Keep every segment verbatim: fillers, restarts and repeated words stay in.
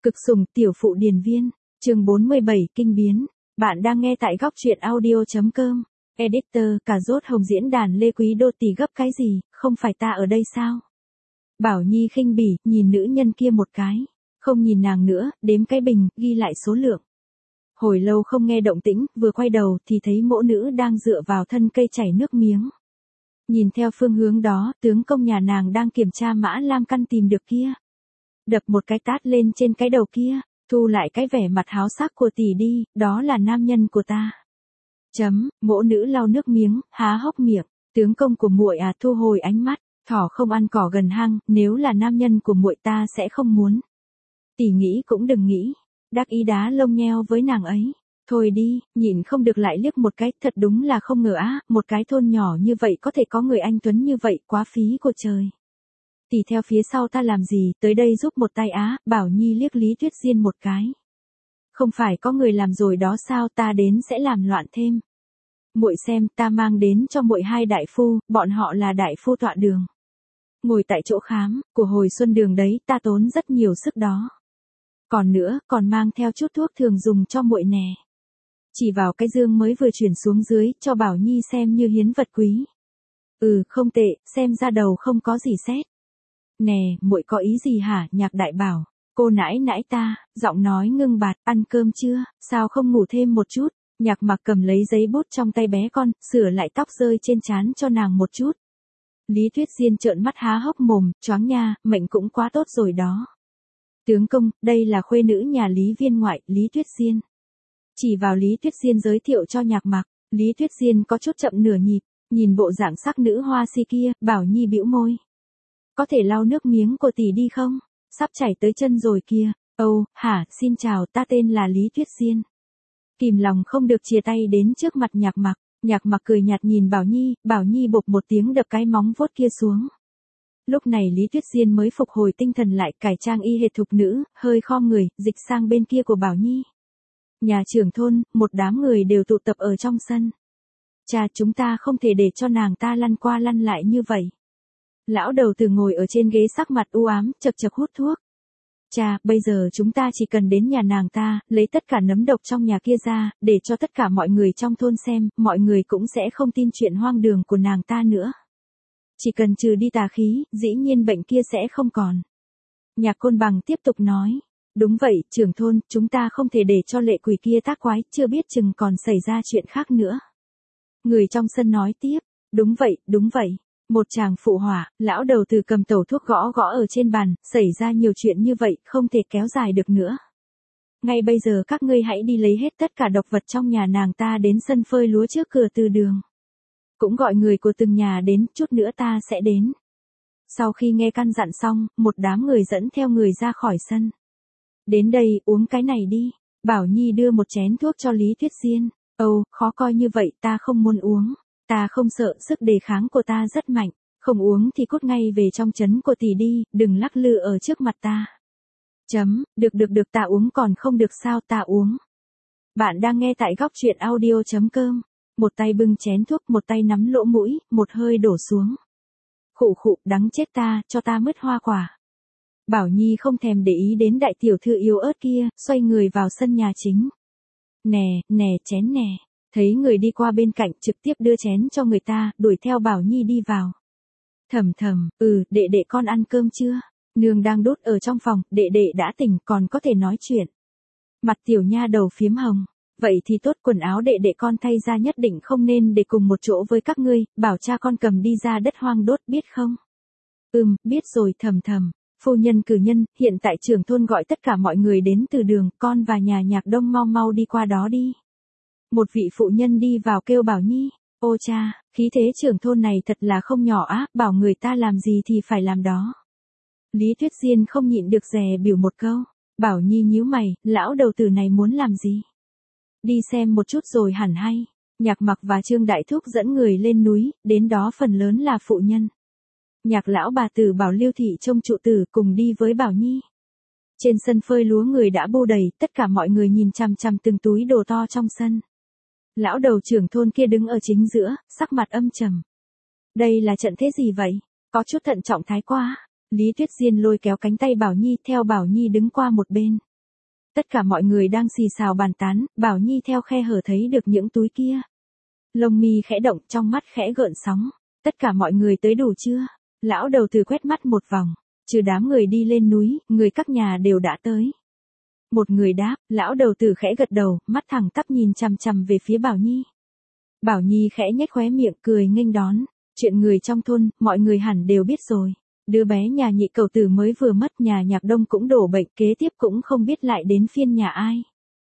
Cực sủng tiểu phụ điền viên, chương bốn mươi bảy kinh biến. Bạn đang nghe tại góc truyện audio.com. Editor, cà rốt hồng diễn đàn Lê Quý Đô tỷ gấp cái gì, không phải ta ở đây sao? Bảo Nhi khinh bỉ, nhìn nữ nhân kia một cái. Không nhìn nàng nữa, đếm cái bình, ghi lại số lượng. Hồi lâu không nghe động tĩnh, vừa quay đầu thì thấy mỗ nữ đang dựa vào thân cây chảy nước miếng. Nhìn theo phương hướng đó, tướng công nhà nàng đang kiểm tra mã lam căn tìm được kia. Đập một cái tát lên trên cái đầu kia, thu lại cái vẻ mặt háo sắc của tỷ đi, đó là nam nhân của ta. Chấm, mỗ nữ lau nước miếng, há hốc miệng, tướng công của muội à, thu hồi ánh mắt, thỏ không ăn cỏ gần hang, nếu là nam nhân của muội ta sẽ không muốn. Tỷ nghĩ cũng đừng nghĩ, đắc ý đá lông nheo với nàng ấy. Thôi đi, nhịn không được lại liếc một cái, thật đúng là không ngờ á, một cái thôn nhỏ như vậy có thể có người anh tuấn như vậy, quá phí của trời. Tỷ theo phía sau ta làm gì, tới đây giúp một tay á, Bảo Nhi liếc Lý Tuyết Diên một cái. Không phải có người làm rồi đó sao, ta đến sẽ làm loạn thêm. Muội xem, ta mang đến cho muội hai đại phu, bọn họ là đại phu tọa đường. Ngồi tại chỗ khám, của hồi xuân đường đấy, ta tốn rất nhiều sức đó. Còn nữa, còn mang theo chút thuốc thường dùng cho muội nè. Chỉ vào cái dương mới vừa chuyển xuống dưới, cho Bảo Nhi xem như hiến vật quý. Ừ, không tệ, xem ra đầu không có gì xét. Nè, muội có ý gì hả, Nhạc Đại bảo, cô nãi nãi ta, giọng nói ngưng bạt, ăn cơm chưa, sao không ngủ thêm một chút. Nhạc Mặc cầm lấy giấy bút trong tay bé con, sửa lại tóc rơi trên trán cho nàng một chút. Lý Tuyết Diên trợn mắt há hốc mồm, choáng nha, mệnh cũng quá tốt rồi đó. Tướng công, đây là khuê nữ nhà Lý viên ngoại, Lý Tuyết Diên. Chỉ vào Lý Tuyết Diên giới thiệu cho Nhạc Mặc, Lý Tuyết Diên có chút chậm nửa nhịp, nhìn bộ dạng sắc nữ hoa si kia, Bảo Nhi bĩu môi. Có thể lau nước miếng của tỷ đi không? Sắp chảy tới chân rồi kia. Âu, hả, xin chào, ta tên là Lý Tuyết Diên. Kìm lòng không được chia tay đến trước mặt Nhạc Mặc, Nhạc Mặc cười nhạt nhìn Bảo Nhi, Bảo Nhi bộp một tiếng đập cái móng vuốt kia xuống. Lúc này Lý Tuyết Diên mới phục hồi tinh thần lại, cải trang y hệt thục nữ, hơi khom người, dịch sang bên kia của Bảo Nhi. Nhà trưởng thôn, một đám người đều tụ tập ở trong sân. Cha, chúng ta không thể để cho nàng ta lăn qua lăn lại như vậy. Lão đầu tử ngồi ở trên ghế sắc mặt u ám, chật chật hút thuốc. Cha, bây giờ chúng ta chỉ cần đến nhà nàng ta, lấy tất cả nấm độc trong nhà kia ra, để cho tất cả mọi người trong thôn xem, mọi người cũng sẽ không tin chuyện hoang đường của nàng ta nữa. Chỉ cần trừ đi tà khí, dĩ nhiên bệnh kia sẽ không còn. Nhạc Côn Bằng tiếp tục nói. Đúng vậy, trưởng thôn, chúng ta không thể để cho lệ quỷ kia tác quái, chưa biết chừng còn xảy ra chuyện khác nữa. Người trong sân nói tiếp. Đúng vậy, đúng vậy. Một chàng phụ hỏa, lão đầu tử cầm tẩu thuốc gõ gõ ở trên bàn, xảy ra nhiều chuyện như vậy, không thể kéo dài được nữa. Ngay bây giờ các ngươi hãy đi lấy hết tất cả độc vật trong nhà nàng ta đến sân phơi lúa trước cửa từ đường. Cũng gọi người của từng nhà đến, chút nữa ta sẽ đến. Sau khi nghe căn dặn xong, một đám người dẫn theo người ra khỏi sân. Đến đây, uống cái này đi. Bảo Nhi đưa một chén thuốc cho Lý Tuyết Diên. Âu, khó coi như vậy, ta không muốn uống. Ta không sợ, sức đề kháng của ta rất mạnh. Không uống thì cút ngay về trong trấn của tỷ đi, đừng lắc lư ở trước mặt ta. Chấm, được được được, ta uống còn không được sao, ta uống. Bạn đang nghe tại góc truyện audio.com. Một tay bưng chén thuốc, một tay nắm lỗ mũi, một hơi đổ xuống. Khụ khụ, đắng chết ta, cho ta mứt hoa quả. Bảo Nhi không thèm để ý đến đại tiểu thư yếu ớt kia, xoay người vào sân nhà chính. Nè, nè, chén nè. Thấy người đi qua bên cạnh, trực tiếp đưa chén cho người ta, đuổi theo Bảo Nhi đi vào. Thầm thầm, ừ, đệ đệ con ăn cơm chưa? Nương đang đốt ở trong phòng, đệ đệ đã tỉnh, còn có thể nói chuyện. Mặt tiểu nha đầu phiếm hồng. Vậy thì tốt, quần áo đệ đệ con thay ra nhất định không nên để cùng một chỗ với các ngươi, bảo cha con cầm đi ra đất hoang đốt, biết không? Ừm, biết rồi. Thầm thầm. Phu nhân cử nhân, hiện tại trưởng thôn gọi tất cả mọi người đến từ đường, con và nhà Nhạc Đông mau mau đi qua đó đi. Một vị phụ nhân đi vào kêu Bảo Nhi. Ô cha, khí thế trưởng thôn này thật là không nhỏ á, bảo người ta làm gì thì phải làm đó. Lý Tuyết Diên không nhịn được dè biểu một câu. Bảo Nhi nhíu mày, lão đầu tử này muốn làm gì? Đi xem một chút rồi hẳn hay. Nhạc Mặc và Trương Đại Thúc dẫn người lên núi, đến đó phần lớn là phụ nhân. Nhạc lão bà tử bảo Lưu thị trông trụ tử cùng đi với Bảo Nhi. Trên sân phơi lúa người đã bô đầy, tất cả mọi người nhìn chằm chằm từng túi đồ to trong sân. Lão đầu trưởng thôn kia đứng ở chính giữa, sắc mặt âm trầm. Đây là trận thế gì vậy? Có chút thận trọng thái quá. Lý Tuyết Diên lôi kéo cánh tay Bảo Nhi, theo Bảo Nhi đứng qua một bên. Tất cả mọi người đang xì xào bàn tán, Bảo Nhi theo khe hở thấy được những túi kia. Lông mi khẽ động, trong mắt khẽ gợn sóng. Tất cả mọi người tới đủ chưa? Lão đầu tử quét mắt một vòng. Trừ đám người đi lên núi, người các nhà đều đã tới. Một người đáp, lão đầu tử khẽ gật đầu, mắt thẳng tắp nhìn chằm chằm về phía Bảo Nhi. Bảo Nhi khẽ nhếch khóe miệng cười nghênh đón. Chuyện người trong thôn, mọi người hẳn đều biết rồi. Đứa bé nhà nhị cậu tử mới vừa mất, nhà Nhạc Đông cũng đổ bệnh, kế tiếp cũng không biết lại đến phiên nhà ai.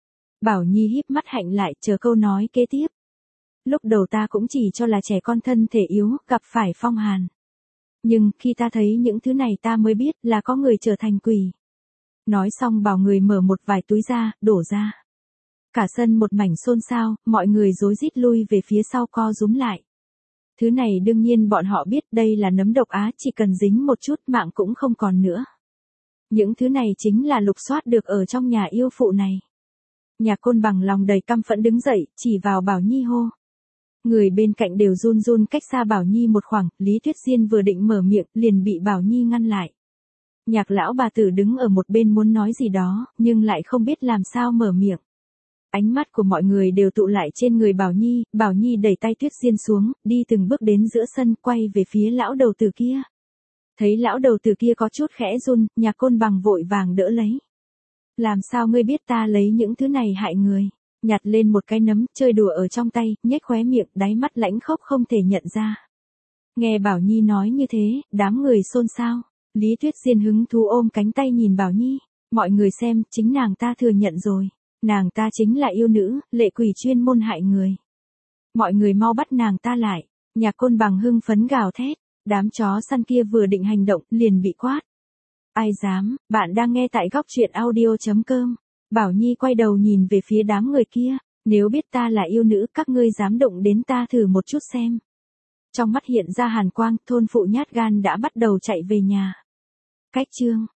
Bảo Nhi híp mắt hạnh lại, chờ câu nói kế tiếp. Lúc đầu ta cũng chỉ cho là trẻ con thân thể yếu, gặp phải phong hàn. Nhưng, khi ta thấy những thứ này ta mới biết là có người trở thành quỷ. Nói xong bảo người mở một vài túi ra, đổ ra. Cả sân một mảnh xôn xao, mọi người rối rít lui về phía sau co rúm lại. Thứ này đương nhiên bọn họ biết đây là nấm độc á, chỉ cần dính một chút mạng cũng không còn nữa. Những thứ này chính là lục soát được ở trong nhà yêu phụ này. Nhạc Côn bằng lòng đầy căm phẫn đứng dậy, chỉ vào Bảo Nhi hô. Người bên cạnh đều run run cách xa Bảo Nhi một khoảng, Lý Tuyết Diên vừa định mở miệng, liền bị Bảo Nhi ngăn lại. Nhạc lão bà tử đứng ở một bên muốn nói gì đó, nhưng lại không biết làm sao mở miệng. Ánh mắt của mọi người đều tụ lại trên người Bảo Nhi, Bảo Nhi đẩy tay Tuyết Diên xuống, đi từng bước đến giữa sân, quay về phía lão đầu tử kia. Thấy lão đầu tử kia có chút khẽ run, Nhạc Côn bằng vội vàng đỡ lấy. Làm sao ngươi biết ta lấy những thứ này hại người? Nhặt lên một cái nấm, chơi đùa ở trong tay, nhếch khóe miệng, đáy mắt lãnh khốc không thể nhận ra. Nghe Bảo Nhi nói như thế, đám người xôn xao. Lý Tuyết Diên hứng thú ôm cánh tay nhìn Bảo Nhi. Mọi người xem, chính nàng ta thừa nhận rồi. Nàng ta chính là yêu nữ, lệ quỷ chuyên môn hại người. Mọi người mau bắt nàng ta lại. Nhạc Côn bằng hưng phấn gào thét. Đám chó săn kia vừa định hành động, liền bị quát. Ai dám, bạn đang nghe tại góc truyện audio chấm com. Bảo Nhi quay đầu nhìn về phía đám người kia. Nếu biết ta là yêu nữ, các ngươi dám động đến ta thử một chút xem. Trong mắt hiện ra hàn quang, thôn phụ nhát gan đã bắt đầu chạy về nhà. Cách chương